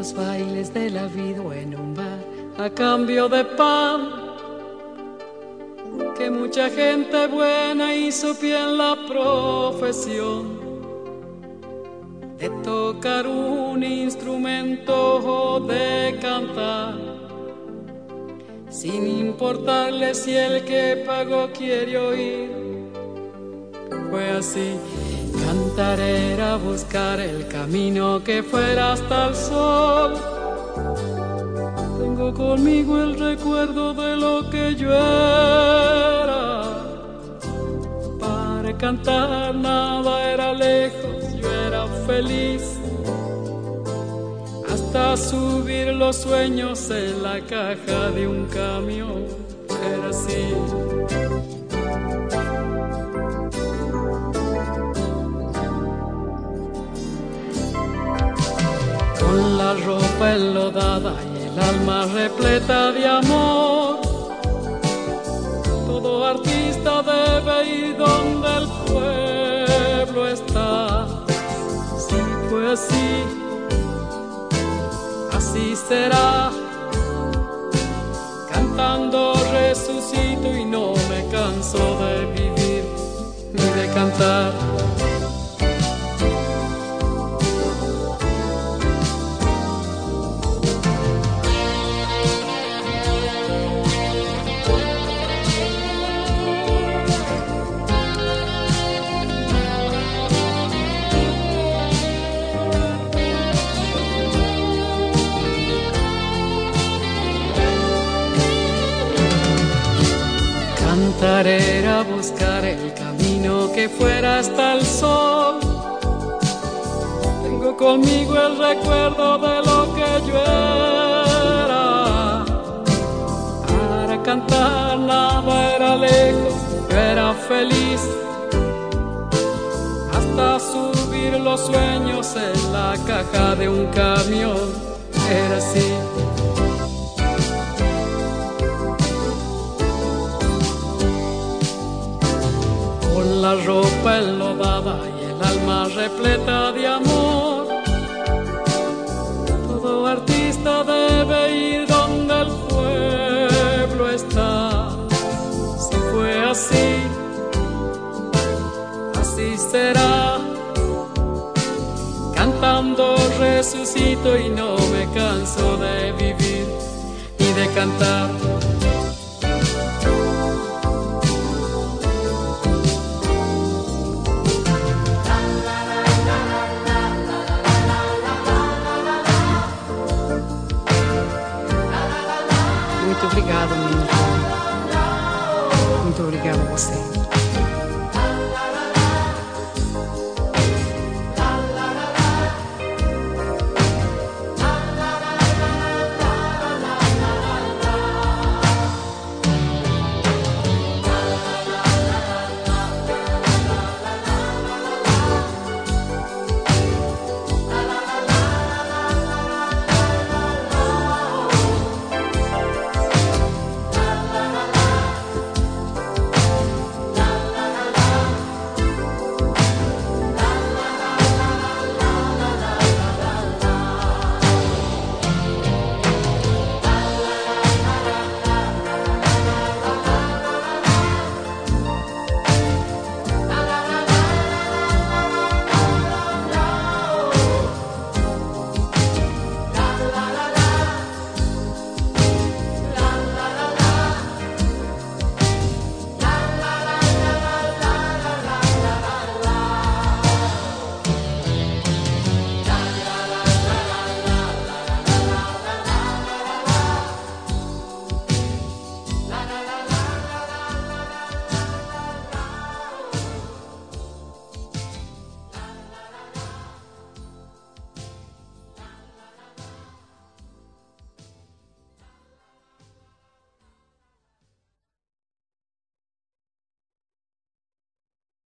los bailes de la vida o en un bar a cambio de pan, que mucha gente buena hizo pie en la profesión de tocar un instrumento o de cantar, sin importarle si el que pagó quiere oír. Fue así. Cantar era buscar el camino que fuera hasta el sol. Tengo conmigo el recuerdo de lo que yo era. Para cantar nada era lejos, yo era feliz. Hasta subir los sueños en la caja de un camión. Era así. Con la ropa enlodada y el alma repleta de amor, todo artista debe ir donde el pueblo está. Si fue así, así será. Cantando resucito y no me canso de vivir ni de cantar. Cantar era buscar el camino que fuera hasta el sol. Tengo conmigo el recuerdo de lo que yo era. Para cantar nada era lejos, yo era feliz. Hasta subir los sueños en la caja de un camión. Era así. Con la ropa enlodada y el alma repleta de amor, todo artista debe ir donde el pueblo está. Si fue así, así será. Cantando resucito y no me canso de vivir y de cantar. Muito obrigada, menino. Muito obrigada a você.